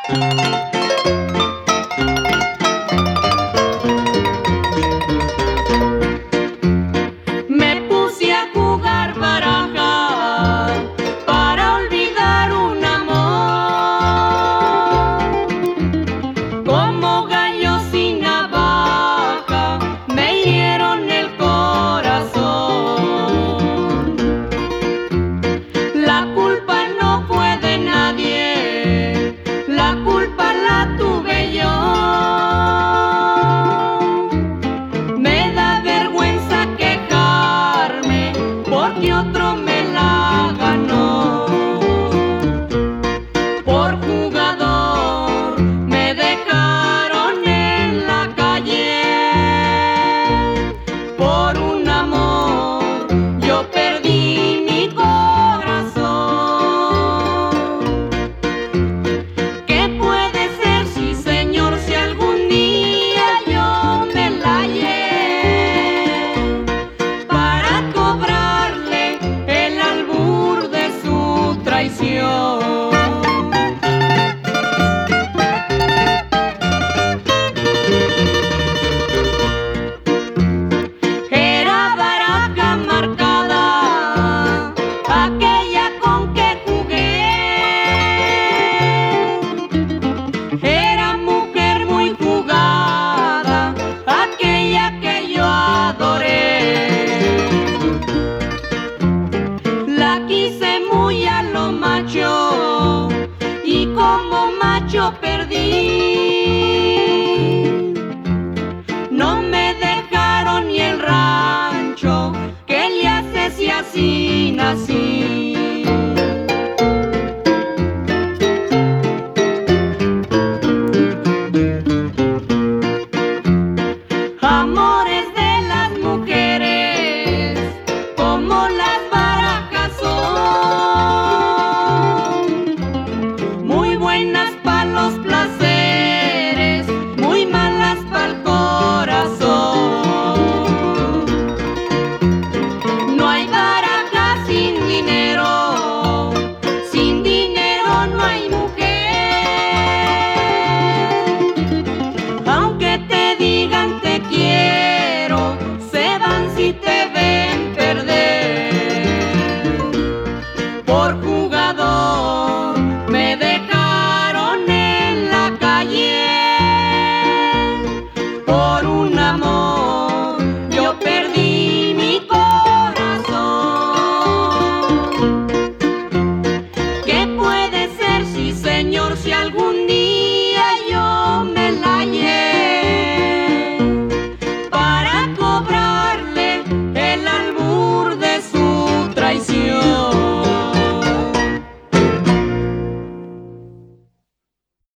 Me puse a jugar baraja para olvidar un amor. Como gallo sin navaja me hirieron el corazón. La culpa no fue de nadie, la culpa la tuve yo. Me da vergüenza quejarme porque otro me la ganó. Por jugador me dejaron en la calle. Por un amor yo perdí mi corazón. ¿Qué puede ser, sí señor, si algún día yo me la hallé para cobrarle el albur de su traición? Era baraja marcada, aquella con que jugué. Era mujer muy jugada, aquella que yo adoré. La quise muy a lo macho y como macho perdí.